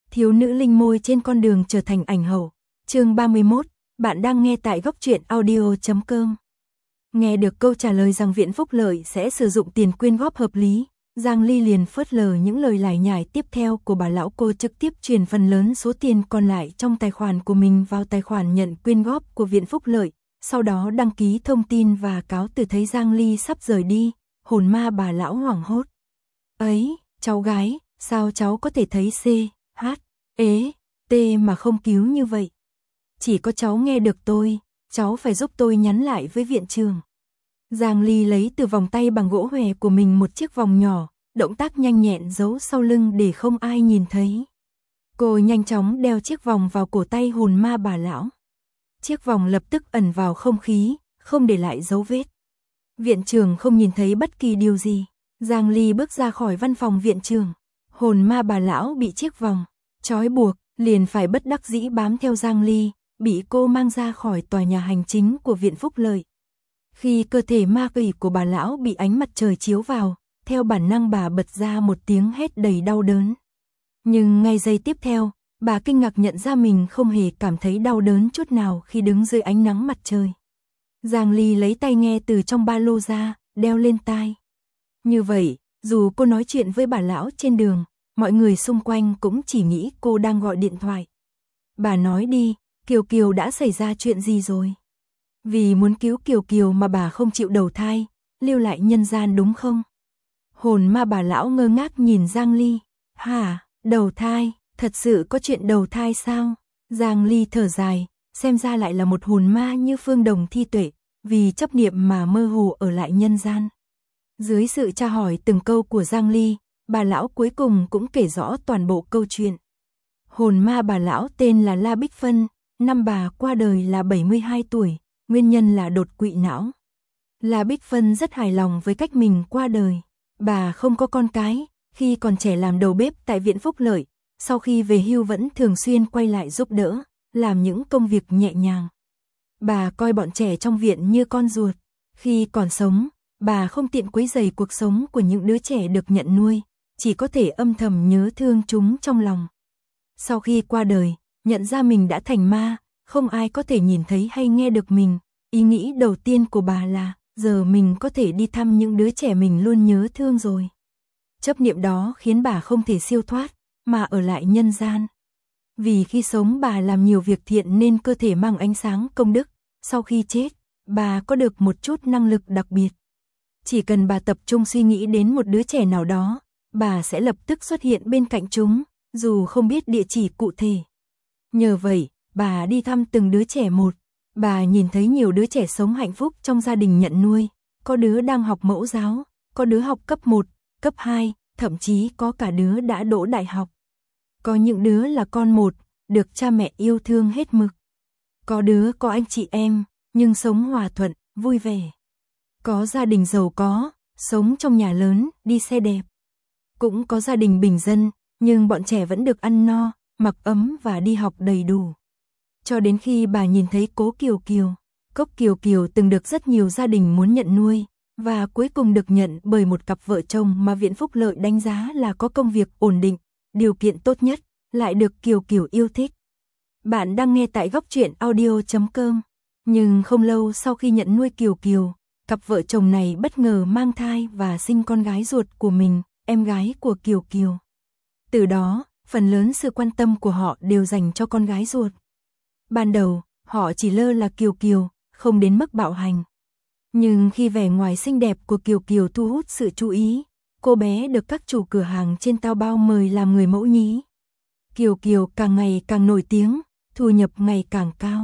Thiếu nữ linh môi trên con đường trở thành ảnh hậu. Chương 31, bạn đang nghe tại góc truyện audio.com. Nghe được câu trả lời rằng Viện Phúc Lợi sẽ sử dụng tiền quyên góp hợp lý, Giang Ly liền phớt lờ những lời lải nhải tiếp theo của bà lão cô, trực tiếp chuyển phần lớn số tiền còn lại trong tài khoản của mình vào tài khoản nhận quyên góp của Viện Phúc Lợi, sau đó đăng ký thông tin và cáo từ. Thấy Giang Ly sắp rời đi, hồn ma bà lão hoảng hốt. Ấy, cháu gái, sao cháu có thể thấy C, H, E, T mà không cứu như vậy? Chỉ có cháu nghe được tôi, cháu phải giúp tôi nhắn lại với viện trưởng. Giang Ly lấy từ vòng tay bằng gỗ hòe của mình một chiếc vòng nhỏ, động tác nhanh nhẹn giấu sau lưng để không ai nhìn thấy. Cô nhanh chóng đeo chiếc vòng vào cổ tay hồn ma bà lão. Chiếc vòng lập tức ẩn vào không khí, không để lại dấu vết. Viện trưởng không nhìn thấy bất kỳ điều gì. Giang Ly bước ra khỏi văn phòng viện trưởng. Hồn ma bà lão bị chiếc vòng trói buộc, liền phải bất đắc dĩ bám theo Giang Ly, bị cô mang ra khỏi tòa nhà hành chính của Viện Phúc Lợi. Khi cơ thể ma quỷ của bà lão bị ánh mặt trời chiếu vào, theo bản năng bà bật ra một tiếng hét đầy đau đớn. Nhưng ngay giây tiếp theo, bà kinh ngạc nhận ra mình không hề cảm thấy đau đớn chút nào khi đứng dưới ánh nắng mặt trời. Giang Ly lấy tai nghe từ trong ba lô ra, đeo lên tai. Như vậy, dù cô nói chuyện với bà lão trên đường, mọi người xung quanh cũng chỉ nghĩ cô đang gọi điện thoại. Bà nói đi, Kiều Kiều đã xảy ra chuyện gì rồi? Vì muốn cứu Kiều Kiều mà bà không chịu đầu thai, lưu lại nhân gian đúng không? Hồn ma bà lão ngơ ngác nhìn Giang Ly. Hả, đầu thai, thật sự có chuyện đầu thai sao? Giang Ly thở dài, xem ra lại là một hồn ma như Phương Đồng Thi Tuệ, vì chấp niệm mà mơ hồ ở lại nhân gian. Dưới sự tra hỏi từng câu của Giang Ly, bà lão cuối cùng cũng kể rõ toàn bộ câu chuyện. Hồn ma bà lão tên là La Bích Phân, năm bà qua đời là 72 tuổi, nguyên nhân là đột quỵ não. La Bích Phân rất hài lòng với cách mình qua đời. Bà không có con cái, khi còn trẻ làm đầu bếp tại Viện Phúc Lợi, sau khi về hưu vẫn thường xuyên quay lại giúp đỡ, làm những công việc nhẹ nhàng. Bà coi bọn trẻ trong viện như con ruột. Khi còn sống, bà không tiện quấy rầy cuộc sống của những đứa trẻ được nhận nuôi, chỉ có thể âm thầm nhớ thương chúng trong lòng. Sau khi qua đời, nhận ra mình đã thành ma, không ai có thể nhìn thấy hay nghe được mình, ý nghĩ đầu tiên của bà là giờ mình có thể đi thăm những đứa trẻ mình luôn nhớ thương rồi. Chấp niệm đó khiến bà không thể siêu thoát, mà ở lại nhân gian. Vì khi sống bà làm nhiều việc thiện nên cơ thể mang ánh sáng công đức, sau khi chết, bà có được một chút năng lực đặc biệt. Chỉ cần bà tập trung suy nghĩ đến một đứa trẻ nào đó, bà sẽ lập tức xuất hiện bên cạnh chúng, dù không biết địa chỉ cụ thể. Nhờ vậy, bà đi thăm từng đứa trẻ một. Bà nhìn thấy nhiều đứa trẻ sống hạnh phúc trong gia đình nhận nuôi, có đứa đang học mẫu giáo, có đứa học cấp 1, cấp 2, thậm chí có cả đứa đã đỗ đại học. Có những đứa là con một, được cha mẹ yêu thương hết mực. Có đứa có anh chị em, nhưng sống hòa thuận, vui vẻ. Có gia đình giàu có, sống trong nhà lớn, đi xe đẹp. Cũng có gia đình bình dân, nhưng bọn trẻ vẫn được ăn no, mặc ấm và đi học đầy đủ. Cho đến khi bà nhìn thấy Cố Kiều Kiều. Cốc Kiều Kiều từng được rất nhiều gia đình muốn nhận nuôi, và cuối cùng được nhận bởi một cặp vợ chồng mà Viện Phúc Lợi đánh giá là có công việc ổn định, điều kiện tốt nhất, lại được Kiều Kiều yêu thích. Bạn đang nghe tại góc truyện audio.com. Nhưng không lâu sau khi nhận nuôi Kiều Kiều, cặp vợ chồng này bất ngờ mang thai và sinh con gái ruột của mình, em gái của Kiều Kiều. Từ đó, phần lớn sự quan tâm của họ đều dành cho con gái ruột. Ban đầu, họ chỉ lơ là Kiều Kiều, không đến mức bạo hành. Nhưng khi vẻ ngoài xinh đẹp của Kiều Kiều thu hút sự chú ý, cô bé được các chủ cửa hàng trên Taobao mời làm người mẫu nhí. Kiều Kiều càng ngày càng nổi tiếng, thu nhập ngày càng cao.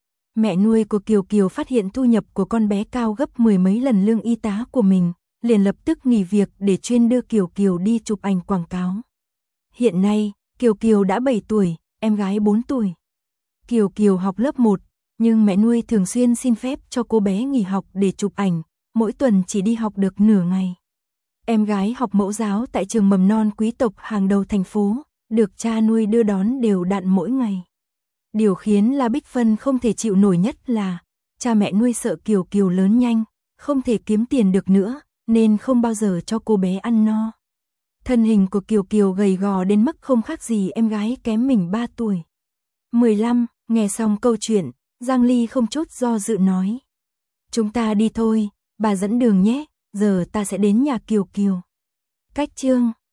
Mẹ nuôi của Kiều Kiều phát hiện thu nhập của con bé cao gấp 10 mấy lần lương y tá của mình, liền lập tức nghỉ việc để chuyên đưa Kiều Kiều đi chụp ảnh quảng cáo. Hiện nay, Kiều Kiều đã 7 tuổi, em gái 4 tuổi. Kiều Kiều học lớp 1, nhưng mẹ nuôi thường xuyên xin phép cho cô bé nghỉ học để chụp ảnh, mỗi tuần chỉ đi học được nửa ngày. Em gái học mẫu giáo tại trường mầm non quý tộc hàng đầu thành phố, được cha nuôi đưa đón đều đặn mỗi ngày. Điều khiến La Bích Phân không thể chịu nổi nhất là cha mẹ nuôi sợ Kiều Kiều lớn nhanh, không thể kiếm tiền được nữa, nên không bao giờ cho cô bé ăn no. Thân hình của Kiều Kiều gầy gò đến mức không khác gì em gái kém mình 3 tuổi. 15, nghe xong câu chuyện, Giang Ly không chút do dự nói. Chúng ta đi thôi, bà dẫn đường nhé, giờ ta sẽ đến nhà Kiều Kiều. Cách chương